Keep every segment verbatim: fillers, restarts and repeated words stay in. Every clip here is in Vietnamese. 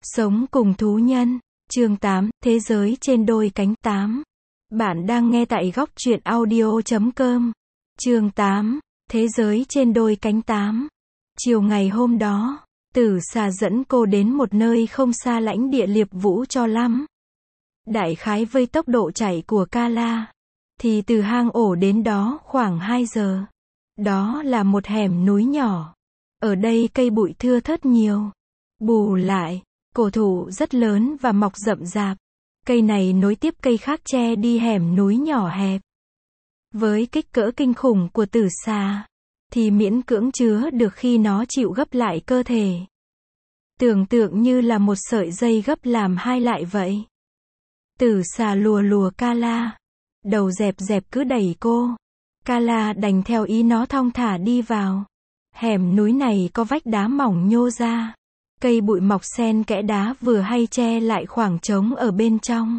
Sống cùng thú nhân. Chương tám, Thế giới trên đôi cánh. tám. Bạn đang nghe tại góc truyện audio chấm com. Chương tám, Thế giới trên đôi cánh. tám. Chiều ngày hôm đó, Tử Xà dẫn cô đến một nơi không xa lãnh địa Liệp Vũ cho lắm. Đại khái với tốc độ chạy của Kala, thì từ hang ổ đến đó khoảng hai giờ. Đó là một hẻm núi nhỏ. Ở đây cây bụi thưa thớt nhiều. Bù lại, cổ thụ rất lớn và mọc rậm rạp. Cây này nối tiếp cây khác che đi hẻm núi nhỏ hẹp. Với kích cỡ kinh khủng của Tử Xà, thì miễn cưỡng chứa được khi nó chịu gấp lại cơ thể. Tưởng tượng như là một sợi dây gấp làm hai lại vậy. Tử Xà lùa lùa Kala. Đầu dẹp dẹp cứ đẩy cô. Kala đành theo ý nó thong thả đi vào. Hẻm núi này có vách đá mỏng nhô ra. Cây bụi mọc xen kẽ đá vừa hay che lại khoảng trống ở bên trong.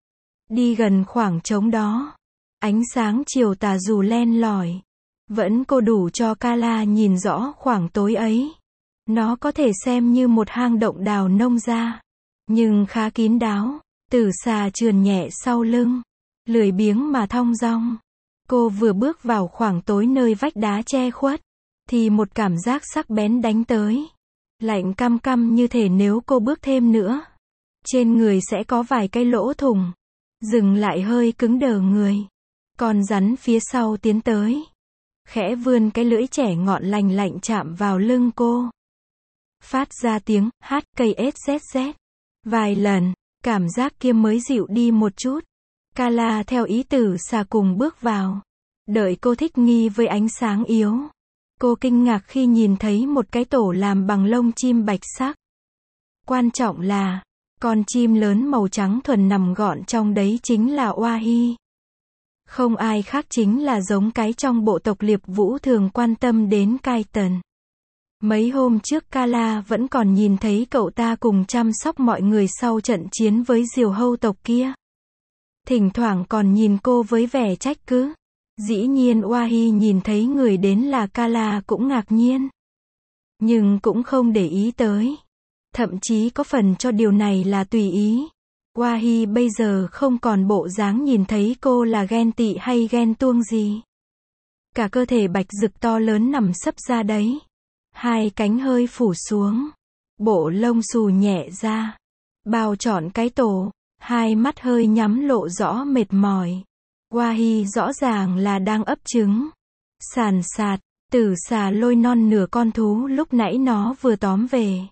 Đi gần khoảng trống đó, ánh sáng chiều tà dù len lỏi, vẫn cô đủ cho Kala nhìn rõ khoảng tối ấy. Nó có thể xem như một hang động đào nông ra, nhưng khá kín đáo. Tử Xà trườn nhẹ sau lưng, lười biếng mà thong dong. Cô vừa bước vào khoảng tối nơi vách đá che khuất, thì một cảm giác sắc bén đánh tới. Lạnh căm căm như thể nếu cô bước thêm nữa, trên người sẽ có vài cái lỗ thủng. Dừng lại hơi cứng đờ người. Con rắn phía sau tiến tới, khẽ vươn cái lưỡi trẻ ngọn lành lạnh chạm vào lưng cô. Phát ra tiếng hát cây ét zét zét. Vài lần, cảm giác kia mới dịu đi một chút. Kala theo ý Tử Xà cùng bước vào. Đợi cô thích nghi với ánh sáng yếu, cô kinh ngạc khi nhìn thấy một cái tổ làm bằng lông chim bạch sắc. Quan trọng là, con chim lớn màu trắng thuần nằm gọn trong đấy chính là Oahi. Không ai khác chính là giống cái trong bộ tộc Liệp Vũ thường quan tâm đến Kaiten. Mấy hôm trước Kala vẫn còn nhìn thấy cậu ta cùng chăm sóc mọi người sau trận chiến với diều hâu tộc kia. Thỉnh thoảng còn nhìn cô với vẻ trách cứ. Dĩ nhiên Oahi nhìn thấy người đến là Kala cũng ngạc nhiên, nhưng cũng không để ý tới. Thậm chí có phần cho điều này là tùy ý. Oahi bây giờ không còn bộ dáng nhìn thấy cô là ghen tị hay ghen tuông gì. Cả cơ thể bạch rực to lớn nằm sấp ra đấy. Hai cánh hơi phủ xuống. Bộ lông xù nhẹ ra, bao trọn cái tổ. Hai mắt hơi nhắm lộ rõ mệt mỏi. Oahi rõ ràng là đang ấp trứng. Sàn sạt, Tử Xà lôi non nửa con thú lúc nãy nó vừa tóm về.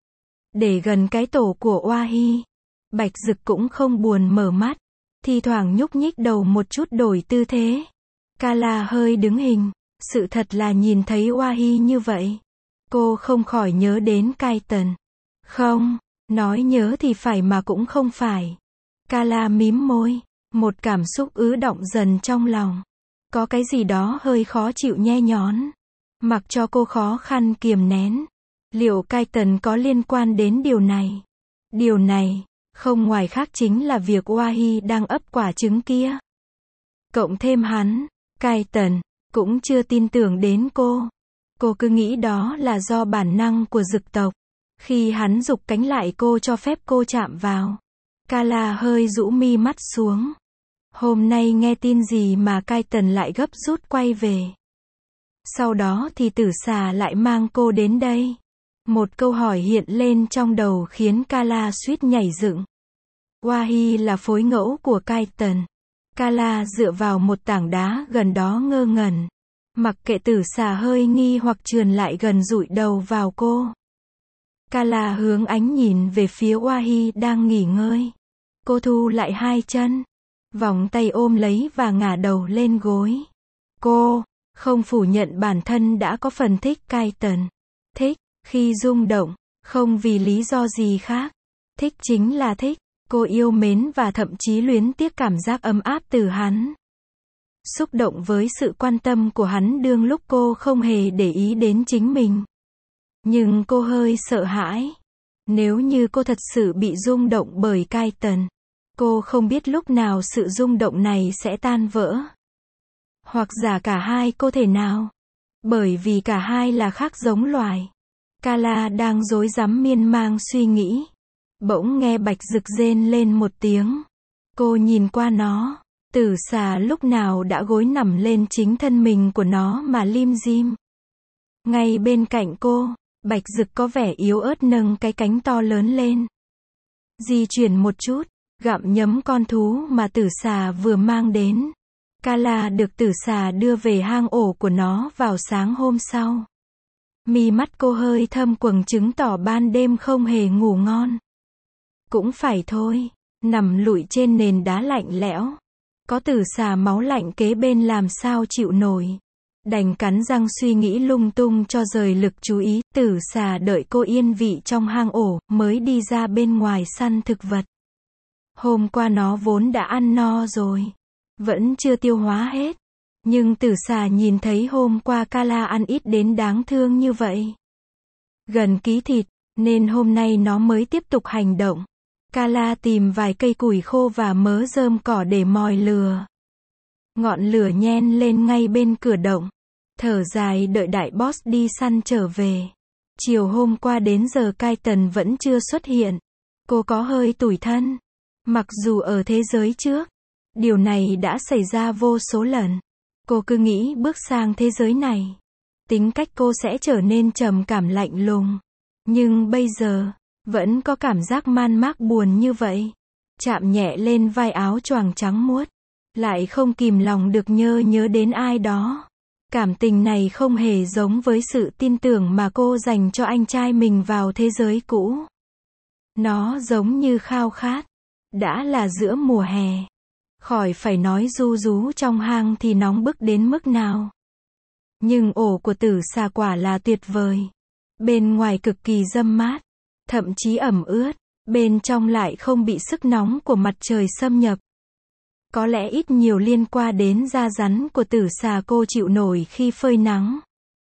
Để gần cái tổ của Oahi, bạch rực cũng không buồn mở mắt. Thi thoảng nhúc nhích đầu một chút đổi tư thế. Kala hơi đứng hình. Sự thật là nhìn thấy Oahi như vậy, cô không khỏi nhớ đến Kaiten. Không, nói nhớ thì phải mà cũng không phải. Kala mím môi. Một cảm xúc ứ đọng dần trong lòng. Có cái gì đó hơi khó chịu nhe nhón. Mặc cho cô khó khăn kiềm nén. Liệu Kaiten có liên quan đến điều này? Điều này, không ngoài khác chính là việc Oahi đang ấp quả trứng kia. Cộng thêm hắn, Kaiten, cũng chưa tin tưởng đến cô. Cô cứ nghĩ đó là do bản năng của dực tộc. Khi hắn giục cánh lại cô cho phép cô chạm vào. Kala hơi rũ mi mắt xuống. Hôm nay nghe tin gì mà Kaiten lại gấp rút quay về. Sau đó thì Tử Xà lại mang cô đến đây. Một câu hỏi hiện lên trong đầu khiến Kala suýt nhảy dựng. Oahi là phối ngẫu của Kaiten. Kala dựa vào một tảng đá gần đó ngơ ngẩn. Mặc kệ Tử Xà hơi nghi hoặc trườn lại gần dụi đầu vào cô. Kala hướng ánh nhìn về phía Oahi đang nghỉ ngơi. Cô thu lại hai chân, vòng tay ôm lấy và ngả đầu lên gối. Cô không phủ nhận bản thân đã có phần thích Kaiten. Thích khi rung động, không vì lý do gì khác. Thích chính là thích. Cô yêu mến và thậm chí luyến tiếc cảm giác ấm áp từ hắn. Xúc động với sự quan tâm của hắn đương lúc cô không hề để ý đến chính mình. Nhưng cô hơi sợ hãi. Nếu như cô thật sự bị rung động bởi Kaiten, cô không biết lúc nào sự rung động này sẽ tan vỡ. Hoặc giả cả hai có thể nào. Bởi vì cả hai là khác giống loài. Kala đang rối rắm miên man suy nghĩ. Bỗng nghe Bạch Dực rên lên một tiếng. Cô nhìn qua nó. Tử xà lúc nào đã gối nằm lên chính thân mình của nó mà lim dim. Ngay bên cạnh cô, Bạch Dực có vẻ yếu ớt nâng cái cánh to lớn lên. Di chuyển một chút, gặm nhấm con thú mà tử xà vừa mang đến. Kala được tử xà đưa về hang ổ của nó vào sáng hôm sau. Mi mắt cô hơi thâm quầng chứng tỏ ban đêm không hề ngủ ngon. Cũng phải thôi, nằm lụi trên nền đá lạnh lẽo. Có tử xà máu lạnh kế bên làm sao chịu nổi. Đành cắn răng suy nghĩ lung tung cho rời lực chú ý. Tử xà đợi cô yên vị trong hang ổ, mới đi ra bên ngoài săn thực vật. Hôm qua nó vốn đã ăn no rồi. Vẫn chưa tiêu hóa hết. Nhưng tử xà nhìn thấy hôm qua Kala ăn ít đến đáng thương như vậy. Gần ký thịt, nên hôm nay nó mới tiếp tục hành động. Kala tìm vài cây củi khô và mớ rơm cỏ để mồi lửa. Ngọn lửa nhen lên ngay bên cửa động. Thở dài đợi đại boss đi săn trở về. Chiều hôm qua đến giờ Kaiten vẫn chưa xuất hiện. Cô có hơi tủi thân. Mặc dù ở thế giới trước, điều này đã xảy ra vô số lần. Cô cứ nghĩ bước sang thế giới này, tính cách cô sẽ trở nên trầm cảm lạnh lùng. Nhưng bây giờ, vẫn có cảm giác man mác buồn như vậy. Chạm nhẹ lên vai áo choàng trắng muốt. Lại không kìm lòng được nhớ nhớ đến ai đó. Cảm tình này không hề giống với sự tin tưởng mà cô dành cho anh trai mình vào thế giới cũ. Nó giống như khao khát. Đã là giữa mùa hè. Khỏi phải nói ru rú trong hang thì nóng bức đến mức nào. Nhưng ổ của tử xà quả là tuyệt vời. Bên ngoài cực kỳ râm mát. Thậm chí ẩm ướt. Bên trong lại không bị sức nóng của mặt trời xâm nhập. Có lẽ ít nhiều liên quan đến da rắn của tử xà cô chịu nổi khi phơi nắng.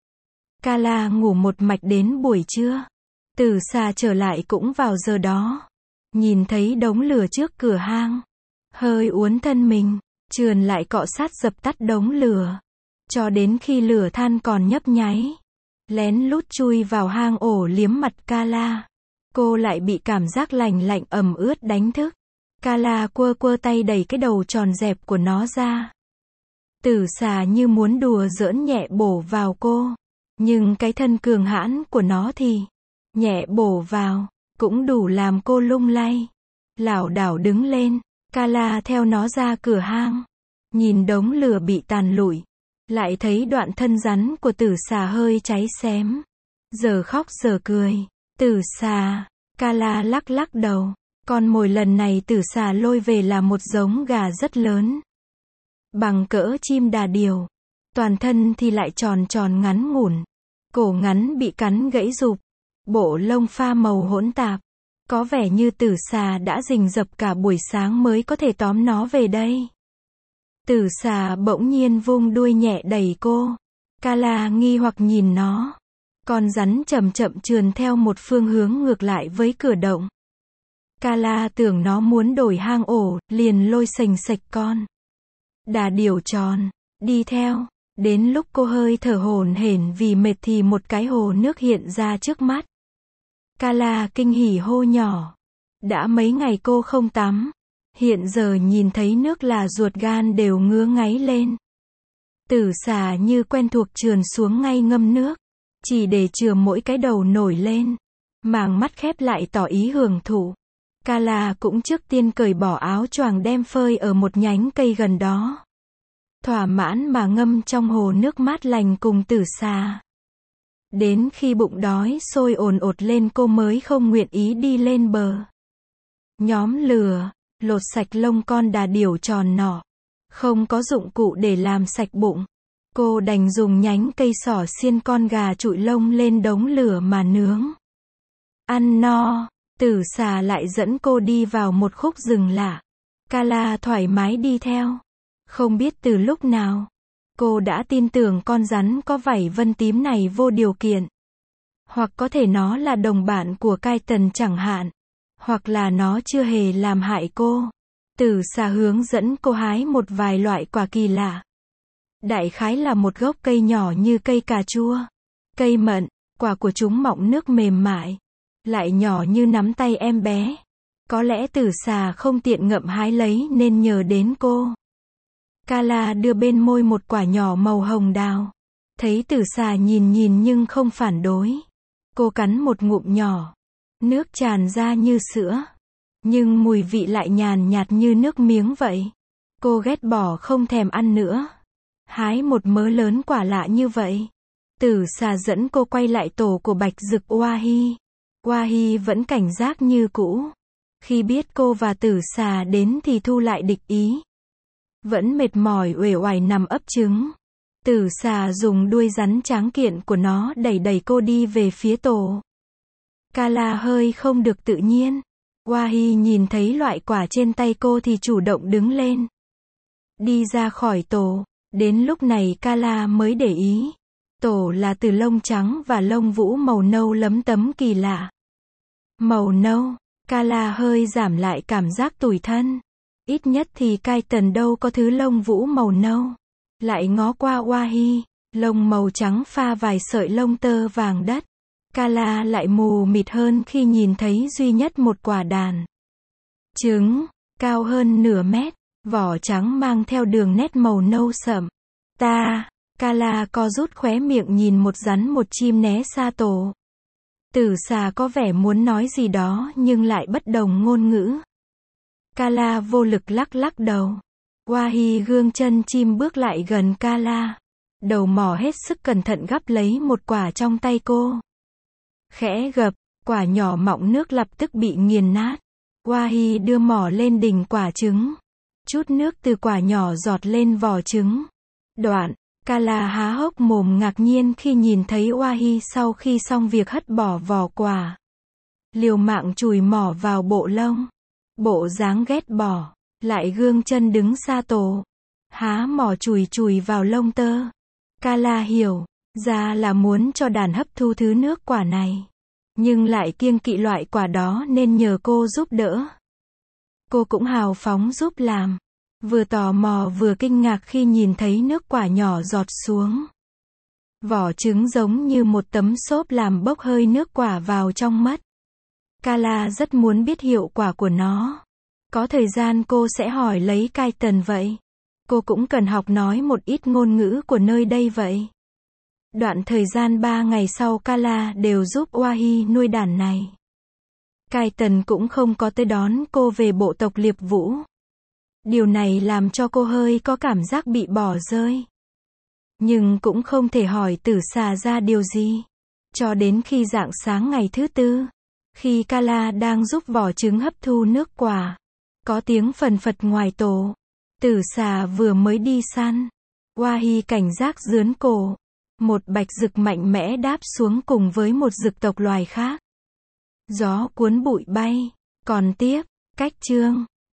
Kala ngủ một mạch đến buổi trưa. Tử xà trở lại cũng vào giờ đó. Nhìn thấy đống lửa trước cửa hang. Hơi uốn thân mình, trườn lại cọ sát dập tắt đống lửa. Cho đến khi lửa than còn nhấp nháy. Lén lút chui vào hang ổ liếm mặt Kala. Cô lại bị cảm giác lành lạnh ẩm ướt đánh thức. Kala quơ quơ tay đẩy cái đầu tròn dẹp của nó ra. Tử xà như muốn đùa giỡn nhẹ bổ vào cô. Nhưng cái thân cường hãn của nó thì nhẹ bổ vào, cũng đủ làm cô lung lay. Lảo đảo đứng lên. Kala theo nó ra cửa hang. Nhìn đống lửa bị tàn lụi. Lại thấy đoạn thân rắn của tử xà hơi cháy xém. Giờ khóc giờ cười. Tử xà. Kala lắc lắc đầu. Con mồi lần này tử xà lôi về là một giống gà rất lớn. Bằng cỡ chim đà điểu. Toàn thân thì lại tròn tròn ngắn ngủn. Cổ ngắn bị cắn gãy rụp. Bộ lông pha màu hỗn tạp. Có vẻ như tử xà đã rình rập cả buổi sáng mới có thể tóm nó về đây. Tử xà bỗng nhiên vung đuôi nhẹ đẩy cô. Kala nghi hoặc nhìn nó. Con rắn chậm chậm trườn theo một phương hướng ngược lại với cửa động. Kala tưởng nó muốn đổi hang ổ, liền lôi sành sạch con đà điểu tròn, đi theo. Đến lúc cô hơi thở hổn hển vì mệt thì một cái hồ nước hiện ra trước mắt. Kala kinh hỉ hô nhỏ. Đã mấy ngày cô không tắm. Hiện giờ nhìn thấy nước là ruột gan đều ngứa ngáy lên. Tử xà như quen thuộc trườn xuống ngay ngâm nước. Chỉ để chừa mỗi cái đầu nổi lên. Màng mắt khép lại tỏ ý hưởng thụ. Kala cũng trước tiên cởi bỏ áo choàng đem phơi ở một nhánh cây gần đó. Thỏa mãn mà ngâm trong hồ nước mát lành cùng tử xà. Đến khi bụng đói sôi ồn ột lên cô mới không nguyện ý đi lên bờ. Nhóm lửa, lột sạch lông con đà điểu tròn nọ. Không có dụng cụ để làm sạch bụng. Cô đành dùng nhánh cây xỏ xiên con gà trụi lông lên đống lửa mà nướng. Ăn no, tử xà lại dẫn cô đi vào một khúc rừng lạ. Kala thoải mái đi theo. Không biết từ lúc nào, cô đã tin tưởng con rắn có vảy vân tím này vô điều kiện. Hoặc có thể nó là đồng bạn của Kaiten chẳng hạn. Hoặc là nó chưa hề làm hại cô. Tử xà hướng dẫn cô hái một vài loại quả kỳ lạ. Đại khái là một gốc cây nhỏ như cây cà chua, cây mận, quả của chúng mọng nước mềm mại, lại nhỏ như nắm tay em bé. Có lẽ tử xà không tiện ngậm hái lấy nên nhờ đến cô. Kala đưa bên môi một quả nhỏ màu hồng đào. Thấy tử xà nhìn nhìn nhưng không phản đối. Cô cắn một ngụm nhỏ. Nước tràn ra như sữa. Nhưng mùi vị lại nhàn nhạt như nước miếng vậy. Cô ghét bỏ không thèm ăn nữa. Hái một mớ lớn quả lạ như vậy. Tử xà dẫn cô quay lại tổ của bạch dực Wahi. Wahi vẫn cảnh giác như cũ. Khi biết cô và tử xà đến thì thu lại địch ý. Vẫn mệt mỏi uể oải nằm ấp trứng. Tử xà dùng đuôi rắn tráng kiện của nó đẩy đẩy cô đi về phía tổ. Kala hơi không được tự nhiên. Wahi nhìn thấy loại quả trên tay cô thì chủ động đứng lên. Đi ra khỏi tổ. Đến lúc này Kala mới để ý. Tổ là từ lông trắng và lông vũ màu nâu lấm tấm kỳ lạ. Màu nâu. Kala hơi giảm lại cảm giác tủi thân. Ít nhất thì Kaiten đâu có thứ lông vũ màu nâu. Lại ngó qua Wahi. Lông màu trắng pha vài sợi lông tơ vàng đất. Kala lại mù mịt hơn khi nhìn thấy duy nhất một quả đàn. Trứng. Cao hơn nửa mét. Vỏ trắng mang theo đường nét màu nâu sậm. Ta. Kala co rút khóe miệng nhìn một rắn một chim né xa tổ. Tử xà có vẻ muốn nói gì đó nhưng lại bất đồng ngôn ngữ. Kala vô lực lắc lắc đầu. Wahi gương chân chim bước lại gần Kala. Đầu mỏ hết sức cẩn thận gắp lấy một quả trong tay cô. Khẽ gập, quả nhỏ mọng nước lập tức bị nghiền nát. Wahi đưa mỏ lên đỉnh quả trứng. Chút nước từ quả nhỏ giọt lên vỏ trứng. Đoạn, Kala há hốc mồm ngạc nhiên khi nhìn thấy Wahi sau khi xong việc hất bỏ vỏ quả. Liều mạng chùi mỏ vào bộ lông. Bộ dáng ghét bỏ. Lại gương chân đứng xa tổ. Há mỏ chùi chùi vào lông tơ. Kala hiểu. Ra là muốn cho đàn hấp thu thứ nước quả này. Nhưng lại kiêng kỵ loại quả đó nên nhờ cô giúp đỡ. Cô cũng hào phóng giúp làm. Vừa tò mò vừa kinh ngạc khi nhìn thấy nước quả nhỏ giọt xuống. Vỏ trứng giống như một tấm xốp làm bốc hơi nước quả vào trong mắt. Kala rất muốn biết hiệu quả của nó. Có thời gian cô sẽ hỏi lấy Kaiten vậy. Cô cũng cần học nói một ít ngôn ngữ của nơi đây vậy. Đoạn thời gian ba ngày sau Kala đều giúp Wahi nuôi đàn này. Kaiten cũng không có tới đón cô về bộ tộc Liệp Vũ. Điều này làm cho cô hơi có cảm giác bị bỏ rơi. Nhưng cũng không thể hỏi tử xà ra điều gì. Cho đến khi rạng sáng ngày thứ tư. Khi Kala đang giúp vỏ trứng hấp thu nước quả. Có tiếng phần phật ngoài tổ. Tử xà vừa mới đi săn. Wahi cảnh giác rướn cổ. Một bạch dực mạnh mẽ đáp xuống cùng với một dực tộc loài khác. Gió cuốn bụi bay. Còn tiếp, cách chương.